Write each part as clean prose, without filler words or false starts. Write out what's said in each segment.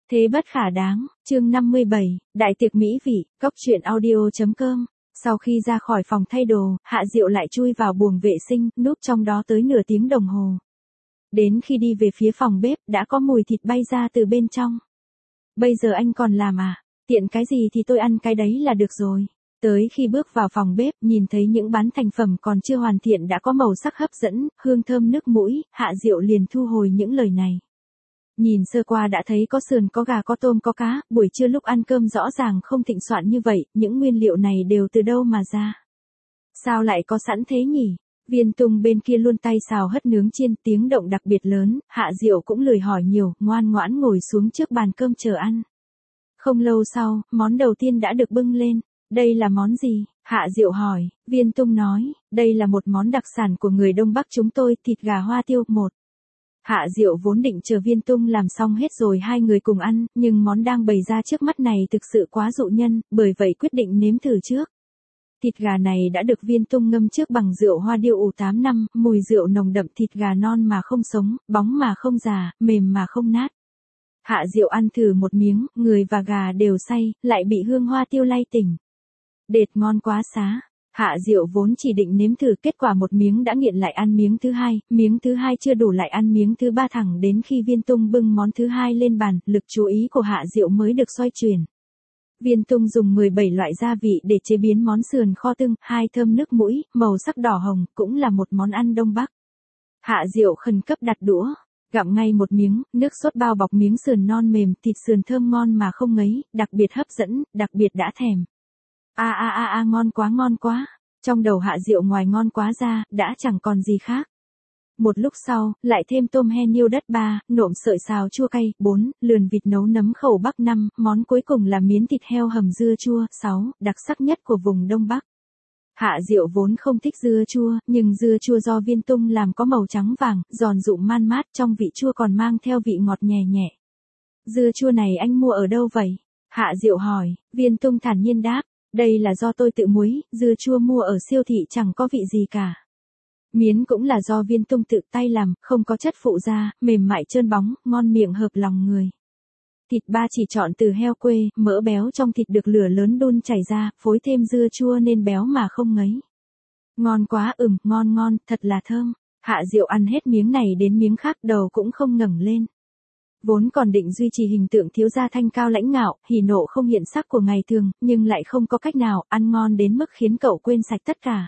Thế bất khả đáng, chương 57, Đại tiệc mỹ vị, cốc truyện audio.com. Sau khi ra khỏi phòng thay đồ, Hạ Diệu lại chui vào buồng vệ sinh, núp trong đó tới nửa tiếng đồng hồ. Đến khi đi về phía phòng bếp, đã có mùi thịt bay ra từ bên trong. Bây giờ anh còn làm à? Tiện cái gì thì tôi ăn cái đấy là được rồi. Tới khi bước vào phòng bếp, nhìn thấy những bán thành phẩm còn chưa hoàn thiện đã có màu sắc hấp dẫn, hương thơm nước mũi, Hạ Diệu liền thu hồi những lời này. Nhìn sơ qua đã thấy có sườn, có gà, có tôm, có cá, buổi trưa lúc ăn cơm rõ ràng không thịnh soạn như vậy, những nguyên liệu này đều từ đâu mà ra? Sao lại có sẵn thế nhỉ? Viên Tung bên kia luôn tay xào hất nướng chiên, tiếng động đặc biệt lớn, Hạ Diệu cũng lười hỏi nhiều, ngoan ngoãn ngồi xuống trước bàn cơm chờ ăn. Không lâu sau, món đầu tiên đã được bưng lên. Đây là món gì? Hạ Diệu hỏi. Viên Tung nói, đây là một món đặc sản của người Đông Bắc chúng tôi, thịt gà hoa tiêu. Một. Hạ Diệu vốn định chờ Viên Tung làm xong hết rồi hai người cùng ăn, nhưng món đang bày ra trước mắt này thực sự quá dụ nhân, bởi vậy quyết định nếm thử trước. Thịt gà này đã được Viên Tung ngâm trước bằng rượu hoa điêu ủ 8 năm, mùi rượu nồng đậm, thịt gà non mà không sống, bóng mà không già, mềm mà không nát. Hạ Diệu ăn thử một miếng, người và gà đều say, lại bị hương hoa tiêu lay tỉnh. Đệt, ngon quá xá. Hạ Diệu vốn chỉ định nếm thử, kết quả một miếng đã nghiện, lại ăn miếng thứ hai chưa đủ lại ăn miếng thứ ba, thẳng đến khi Viên Tung bưng món thứ hai lên bàn, lực chú ý của Hạ Diệu mới được xoay chuyển. Viên Tung dùng 17 loại gia vị để chế biến món sườn kho tưng, hai thơm nước mũi, màu sắc đỏ hồng, cũng là một món ăn Đông Bắc. Hạ Diệu khẩn cấp đặt đũa, gặm ngay một miếng, nước sốt bao bọc miếng sườn non mềm, thịt sườn thơm ngon mà không ngấy, đặc biệt hấp dẫn, đặc biệt đã thèm. Ngon quá. Trong đầu Hạ Diệu ngoài ngon quá ra, đã chẳng còn gì khác. Một lúc sau, lại thêm tôm he niêu đất 3, nộm sợi xào chua cay 4, lườn vịt nấu nấm khẩu Bắc 5, món cuối cùng là miến thịt heo hầm dưa chua 6, đặc sắc nhất của vùng Đông Bắc. Hạ Diệu vốn không thích dưa chua, nhưng dưa chua do Viên Tung làm có màu trắng vàng, giòn rụm man mát, trong vị chua còn mang theo vị ngọt nhẹ nhẹ. Dưa chua này anh mua ở đâu vậy? Hạ Diệu hỏi. Viên Tung thản nhiên đáp. Đây là do tôi tự muối, dưa chua mua ở siêu thị chẳng có vị gì cả. Miến cũng là do Viên Tung tự tay làm, không có chất phụ gia, mềm mại trơn bóng, ngon miệng hợp lòng người. Thịt ba chỉ chọn từ heo quê, mỡ béo trong thịt được lửa lớn đun chảy ra, phối thêm dưa chua nên béo mà không ngấy. Ngon quá, ngon, thật là thơm. Hạ Diệu ăn hết miếng này đến miếng khác, đầu cũng không ngẩng lên. Vốn còn định duy trì hình tượng thiếu gia thanh cao lãnh ngạo, hỉ nộ không hiện sắc của ngày thường, nhưng lại không có cách nào, ăn ngon đến mức khiến cậu quên sạch tất cả.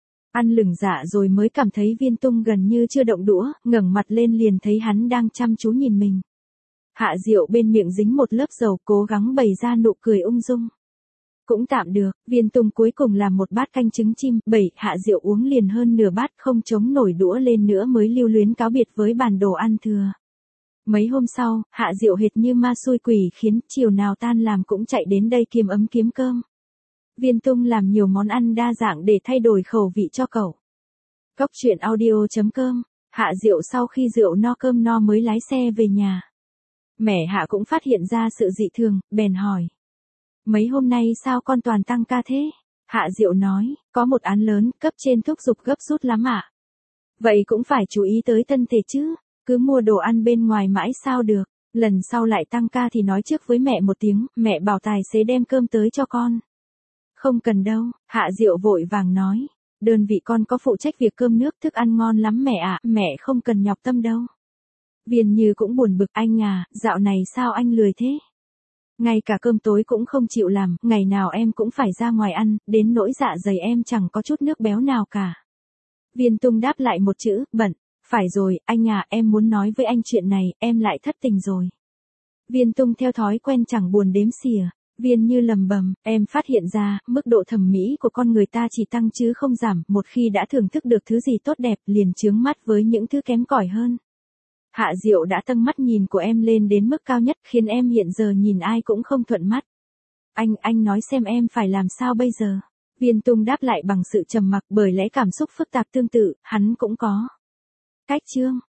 Ăn lửng dạ rồi mới cảm thấy Viên Tung gần như chưa động đũa, ngẩng mặt lên liền thấy hắn đang chăm chú nhìn mình. Hạ Diệu bên miệng dính một lớp dầu, cố gắng bày ra nụ cười ung dung. Cũng tạm được, Viên Tung cuối cùng làm một bát canh trứng chim, Hạ Diệu uống liền hơn nửa bát, không chống nổi đũa lên nữa mới lưu luyến cáo biệt với bàn đồ ăn thừa. Mấy hôm sau, Hạ Diệu hệt như ma xui quỷ khiến, chiều nào tan làm cũng chạy đến đây kiếm ấm kiếm cơm. Viên Tung làm nhiều món ăn đa dạng để thay đổi khẩu vị cho cậu. Cốc truyện audio.com. Hạ Diệu sau khi rượu no cơm no mới lái xe về nhà. Mẹ Hạ cũng phát hiện ra sự dị thường, bèn hỏi. Mấy hôm nay sao con toàn tăng ca thế? Hạ Diệu nói, có một án lớn, cấp trên thúc giục gấp rút lắm ạ. Vậy cũng phải chú ý tới thân thể chứ. Cứ mua đồ ăn bên ngoài mãi sao được, lần sau lại tăng ca thì nói trước với mẹ một tiếng, mẹ bảo tài xế đem cơm tới cho con. Không cần đâu, Hạ Diệu vội vàng nói, đơn vị con có phụ trách việc cơm nước thức ăn ngon lắm mẹ ạ, mẹ không cần nhọc tâm đâu. Viên Như cũng buồn bực, anh à, dạo này sao anh lười thế? Ngay cả cơm tối cũng không chịu làm, ngày nào em cũng phải ra ngoài ăn, đến nỗi dạ dày em chẳng có chút nước béo nào cả. Viên Tung đáp lại một chữ, bận. Phải rồi, anh à, em muốn nói với anh chuyện này, em lại thất tình rồi. Viên Tung theo thói quen chẳng buồn đếm xỉa. Viên Như lầm bầm, em phát hiện ra, mức độ thẩm mỹ của con người ta chỉ tăng chứ không giảm, một khi đã thưởng thức được thứ gì tốt đẹp, liền chướng mắt với những thứ kém cỏi hơn. Hạ Diệu đã tăng mắt nhìn của em lên đến mức cao nhất, khiến em hiện giờ nhìn ai cũng không thuận mắt. Anh nói xem em phải làm sao bây giờ? Viên Tung đáp lại bằng sự trầm mặc, bởi lẽ cảm xúc phức tạp tương tự, hắn cũng có. Cách chương